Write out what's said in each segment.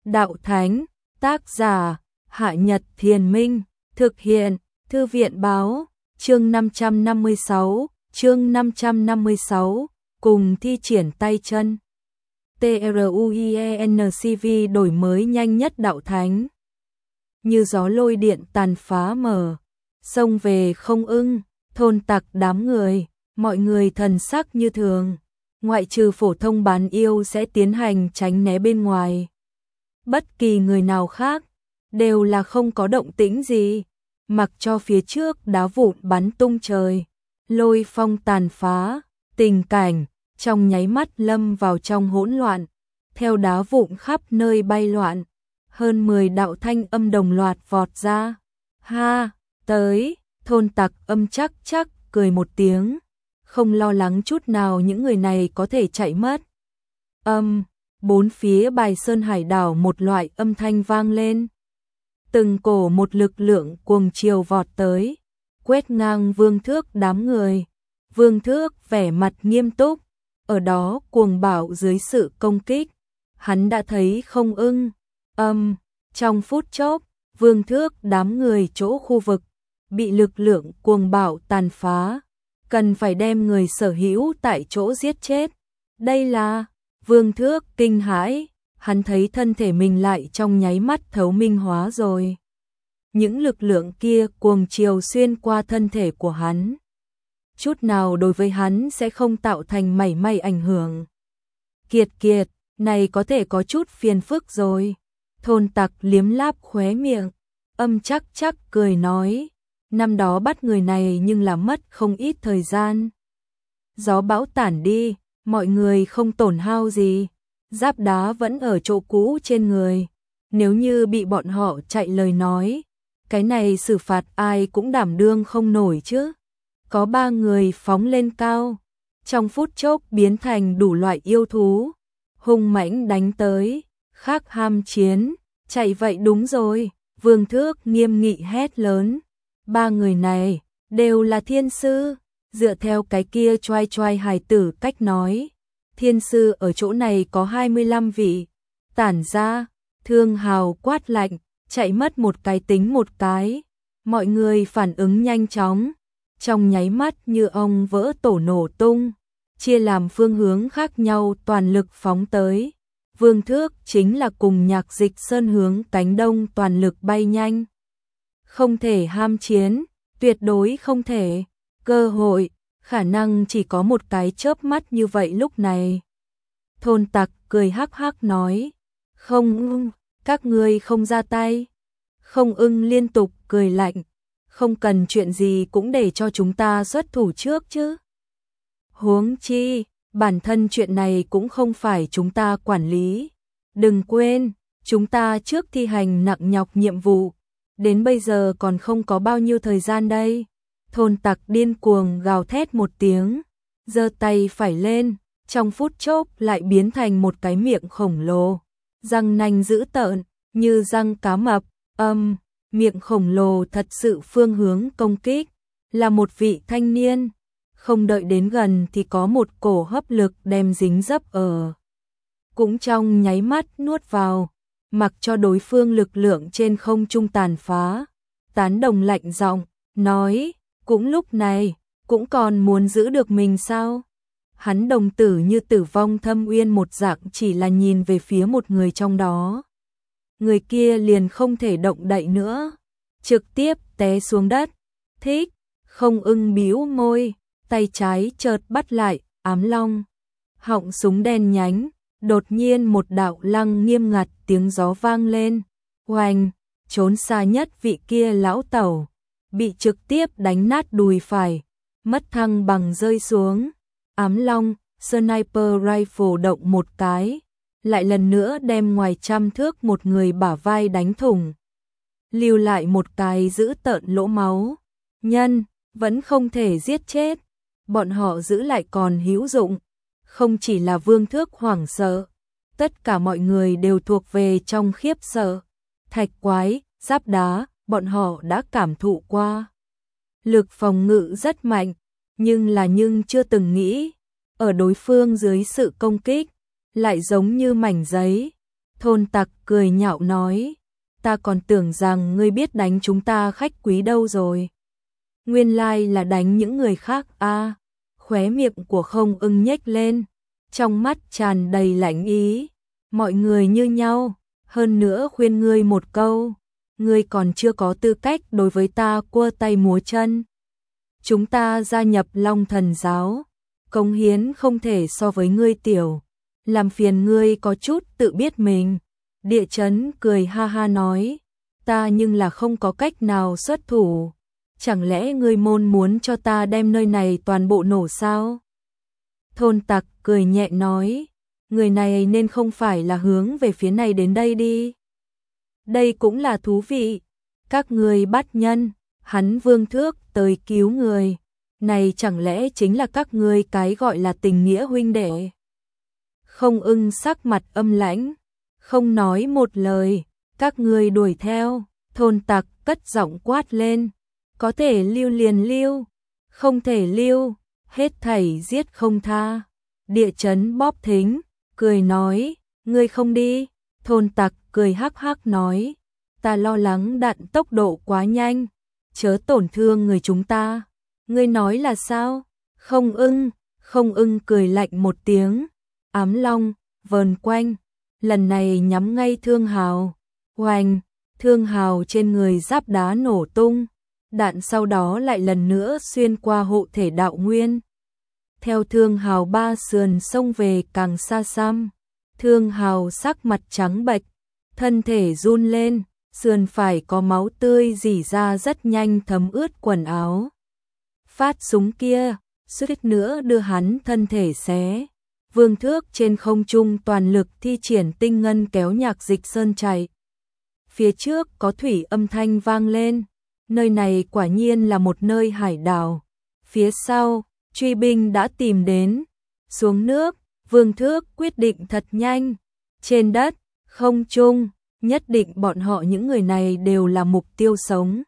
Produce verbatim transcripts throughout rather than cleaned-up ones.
Đạo Thánh, tác giả, Hạ Nhật Thiền Minh, thực hiện, Thư viện Báo, chương năm trăm năm mươi sáu, chương năm trăm năm mươi sáu, cùng thi triển tay chân. TRUIENCV đổi mới nhanh nhất Đạo Thánh. Như gió lôi điện tàn phá mở, xông về không ưng, thôn tặc đám người, mọi người thần sắc như thường, ngoại trừ phổ thông bán yêu sẽ tiến hành tránh né bên ngoài. Bất kỳ người nào khác, đều là không có động tĩnh gì, mặc cho phía trước đá vụn bắn tung trời, lôi phong tàn phá, tình cảnh trong nháy mắt lâm vào trong hỗn loạn, theo đá vụn khắp nơi bay loạn, hơn mười đạo thanh âm đồng loạt vọt ra. Ha, tới, thôn tặc âm chắc chắc cười một tiếng, không lo lắng chút nào những người này có thể chạy mất. Âm, bốn phía bài sơn hải đảo một loại âm thanh vang lên. Từng cổ một lực lượng cuồng chiều vọt tới, quét ngang Vương Thước đám người. Vương Thước vẻ mặt nghiêm túc, ở đó cuồng bạo dưới sự công kích, hắn đã thấy không ưng. Âm, trong phút chốc, Vương Thước đám người chỗ khu vực bị lực lượng cuồng bạo tàn phá, cần phải đem người sở hữu tại chỗ giết chết. Đây là Vương Thước kinh hãi, hắn thấy thân thể mình lại trong nháy mắt thấu minh hóa rồi. Những lực lượng kia cuồng chiều xuyên qua thân thể của hắn, chút nào đối với hắn sẽ không tạo thành mảy may ảnh hưởng. Kiệt kiệt, này có thể có chút phiền phức rồi. Thôn tặc liếm láp khóe miệng, âm chắc chắc cười nói, năm đó bắt người này nhưng là mất không ít thời gian. Gió bão tản đi, mọi người không tổn hao gì, giáp đá vẫn ở chỗ cũ trên người. Nếu như bị bọn họ chạy lời nói, cái này xử phạt ai cũng đảm đương không nổi chứ. Có ba người phóng lên cao, trong phút chốc biến thành đủ loại yêu thú, hung mãnh đánh tới, khác ham chiến, chạy vậy đúng rồi. Vương Thước nghiêm nghị hét lớn, ba người này đều là thiên sư, dựa theo cái kia choai choai hài tử cách nói, thiên sư ở chỗ này có hai mươi lăm vị. Tản ra, Thương Hào quát lạnh, chạy mất một cái tính một cái. Mọi người phản ứng nhanh chóng, trong nháy mắt như ong vỡ tổ nổ tung, chia làm phương hướng khác nhau toàn lực phóng tới. Vương Thước chính là cùng Nhạc Dịch Sơn hướng cánh đông toàn lực bay nhanh. Không thể ham chiến, tuyệt đối không thể. Cơ hội, khả năng chỉ có một cái chớp mắt như vậy lúc này. Thôn tặc cười hắc hắc nói, không ưng, các ngươi không ra tay. Không ưng liên tục cười lạnh, không cần chuyện gì cũng để cho chúng ta xuất thủ trước chứ. Huống chi, bản thân chuyện này cũng không phải chúng ta quản lý. Đừng quên, chúng ta trước thi hành nặng nhọc nhiệm vụ, đến bây giờ còn không có bao nhiêu thời gian đây. Thôn tặc điên cuồng gào thét một tiếng, giơ tay phải lên, trong phút chốc lại biến thành một cái miệng khổng lồ, răng nanh dữ tợn, như răng cá mập. Âm, miệng khổng lồ thật sự phương hướng công kích, là một vị thanh niên. Không đợi đến gần thì có một cổ hấp lực đem dính dấp ở. Cũng trong nháy mắt nuốt vào, mặc cho đối phương lực lượng trên không trung tàn phá. Tán Đồng lạnh giọng nói, cũng lúc này, cũng còn muốn giữ được mình sao? Hắn đồng tử như tử vong thâm uyên một dạng, chỉ là nhìn về phía một người trong đó. Người kia liền không thể động đậy nữa, trực tiếp té xuống đất. Thích, không ưng bĩu môi, tay trái chợt bắt lại ám long. Họng súng đen nhánh, đột nhiên một đạo lăng nghiêm ngặt tiếng gió vang lên. Oanh, trốn xa nhất vị kia lão tẩu, bị trực tiếp đánh nát đùi phải, mất thăng bằng rơi xuống. Ám long, sniper rifle động một cái, lại lần nữa đem ngoài trăm thước một người bả vai đánh thủng, lưu lại một cái dữ tợn lỗ máu. Nhân, vẫn không thể giết chết, bọn họ giữ lại còn hữu dụng. Không chỉ là Vương Thước hoảng sợ, tất cả mọi người đều thuộc về trong khiếp sợ. Thạch quái, giáp đá, bọn họ đã cảm thụ qua. Lực phòng ngự rất mạnh, nhưng là nhưng chưa từng nghĩ, ở đối phương dưới sự công kích, lại giống như mảnh giấy, Thôn Tặc cười nhạo nói, ta còn tưởng rằng ngươi biết đánh chúng ta khách quý đâu rồi. Nguyên lai là đánh những người khác a. À, khóe miệng của Không Ưng nhếch lên, trong mắt tràn đầy lạnh ý. Mọi người như nhau, hơn nữa khuyên ngươi một câu, ngươi còn chưa có tư cách đối với ta cua tay múa chân. Chúng ta gia nhập Long Thần giáo, cống hiến không thể so với ngươi tiểu, làm phiền ngươi có chút tự biết mình. Địa Chấn cười ha ha nói, ta nhưng là không có cách nào xuất thủ, chẳng lẽ ngươi môn muốn cho ta đem nơi này toàn bộ nổ sao? Thôn Tặc cười nhẹ nói, người này nên không phải là hướng về phía này đến đây đi. Đây cũng là thú vị, các ngươi bắt nhân, hắn Vương Thước tới cứu người, này chẳng lẽ chính là các ngươi cái gọi là tình nghĩa huynh đệ? Không Ưng sắc mặt âm lãnh, không nói một lời, các ngươi đuổi theo. Thôn Tặc cất giọng quát lên, có thể lưu liền lưu, không thể lưu, hết thảy giết không tha. Địa Chấn bóp thính, cười nói, ngươi không đi. Thôn Tặc cười hắc hắc nói, ta lo lắng đạn tốc độ quá nhanh, chớ tổn thương người chúng ta. Ngươi nói là sao? Không Ưng, Không Ưng cười lạnh một tiếng, ám long vờn quanh, lần này nhắm ngay Thương Hào. Oanh, Thương Hào trên người giáp đá nổ tung, đạn sau đó lại lần nữa xuyên qua hộ thể đạo nguyên. Theo Thương Hào ba sườn xông về càng xa xăm, Thương Hào sắc mặt trắng bệch, thân thể run lên, sườn phải có máu tươi rỉ ra rất nhanh thấm ướt quần áo. Phát súng kia, suýt nữa đưa hắn thân thể xé. Vương Thước trên không trung toàn lực thi triển tinh ngân kéo Nhạc Dịch Sơn chạy. Phía trước có thủy âm thanh vang lên, nơi này quả nhiên là một nơi hải đảo. Phía sau, truy binh đã tìm đến. Xuống nước, Vương Thước quyết định thật nhanh. Trên đất, không trung, nhất định bọn họ những người này đều là mục tiêu sống.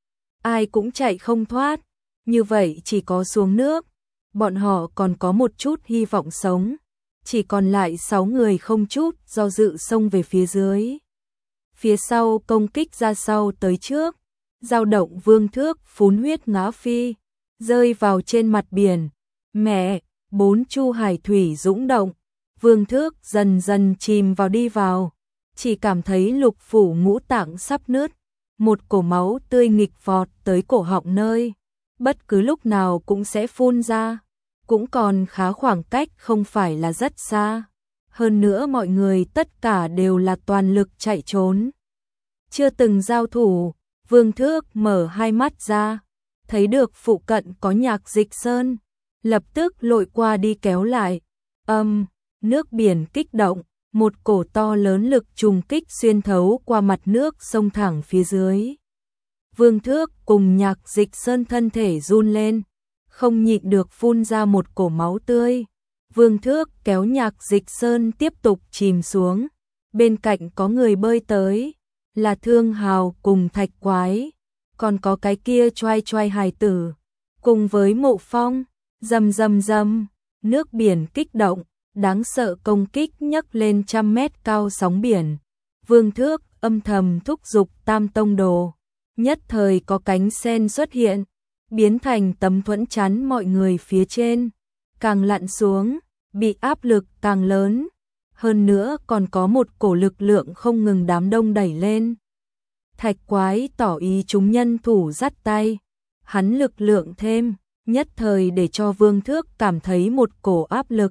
Ai cũng chạy không thoát, như vậy chỉ có xuống nước, bọn họ còn có một chút hy vọng sống. Chỉ còn lại sáu người không chút do dự xông về phía dưới. Phía sau công kích ra sau tới trước, dao động Vương Thước phun huyết ngã phi, rơi vào trên mặt biển. Mẹ, bốn chu hải thủy dũng động, Vương Thước dần dần chìm vào đi vào, chỉ cảm thấy lục phủ ngũ tạng sắp nứt, một cổ máu tươi nghịch vọt tới cổ họng nơi, bất cứ lúc nào cũng sẽ phun ra, cũng còn khá khoảng cách không phải là rất xa. Hơn nữa mọi người tất cả đều là toàn lực chạy trốn. Chưa từng giao thủ, Vương Thước mở hai mắt ra, thấy được phụ cận có Nhạc Dịch Sơn, lập tức lội qua đi kéo lại. Âm, um, nước biển kích động, một cổ to lớn lực trùng kích xuyên thấu qua mặt nước xông thẳng phía dưới. Vương Thước cùng Nhạc Dịch Sơn thân thể run lên, không nhịn được phun ra một cổ máu tươi. Vương Thước kéo Nhạc Dịch Sơn tiếp tục chìm xuống, bên cạnh có người bơi tới, là Thương Hào cùng Thạch Quái, còn có cái kia choai choai hài tử, cùng với Mộ Phong. Rầm rầm rầm, nước biển kích động, đáng sợ công kích nhấc lên trăm mét cao sóng biển. Vương Thước âm thầm thúc giục Tam Tông Đồ, nhất thời có cánh sen xuất hiện, biến thành tấm thuẫn chắn mọi người phía trên, càng lặn xuống, bị áp lực càng lớn, hơn nữa còn có một cổ lực lượng không ngừng đám đông đẩy lên. Thạch Quái tỏ ý chúng nhân thủ dắt tay, hắn lực lượng thêm, nhất thời để cho Vương Thước cảm thấy một cổ áp lực.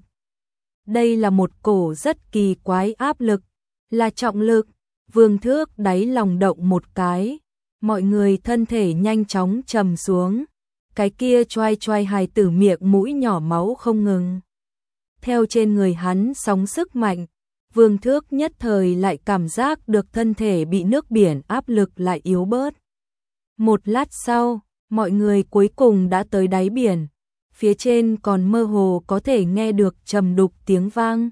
Đây là một cổ rất kỳ quái áp lực, là trọng lực. Vương Thước đáy lòng động một cái, mọi người thân thể nhanh chóng trầm xuống, cái kia choai choai hài tử miệng mũi nhỏ máu không ngừng. Theo trên người hắn sóng sức mạnh, Vương Thước nhất thời lại cảm giác được thân thể bị nước biển áp lực lại yếu bớt. Một lát sau, mọi người cuối cùng đã tới đáy biển, phía trên còn mơ hồ có thể nghe được trầm đục tiếng vang.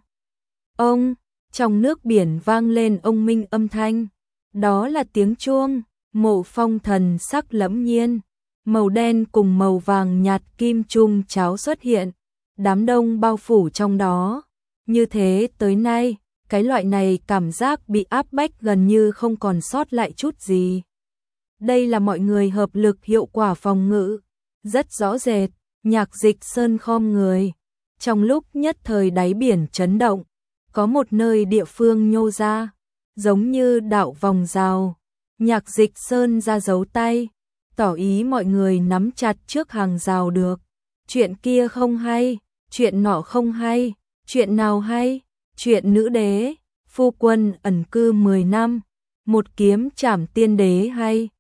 Ông, trong nước biển vang lên ông minh âm thanh, đó là tiếng chuông. Mộ Phong thần sắc lẫm nhiên, màu đen cùng màu vàng nhạt kim chung cháo xuất hiện, đám đông bao phủ trong đó. Như thế tới nay, cái loại này cảm giác bị áp bách gần như không còn sót lại chút gì. Đây là mọi người hợp lực hiệu quả phòng ngự, rất rõ rệt. Nhạc Dịch Sơn khom người, trong lúc nhất thời đáy biển chấn động, có một nơi địa phương nhô ra, giống như đạo vòng rào. Nhạc Dịch Sơn ra dấu tay, tỏ ý mọi người nắm chặt trước hàng rào được. Chuyện kia không hay, chuyện nọ không hay, chuyện nào hay? Chuyện nữ đế, phu quân ẩn cư mười năm, một kiếm trảm tiên đế hay?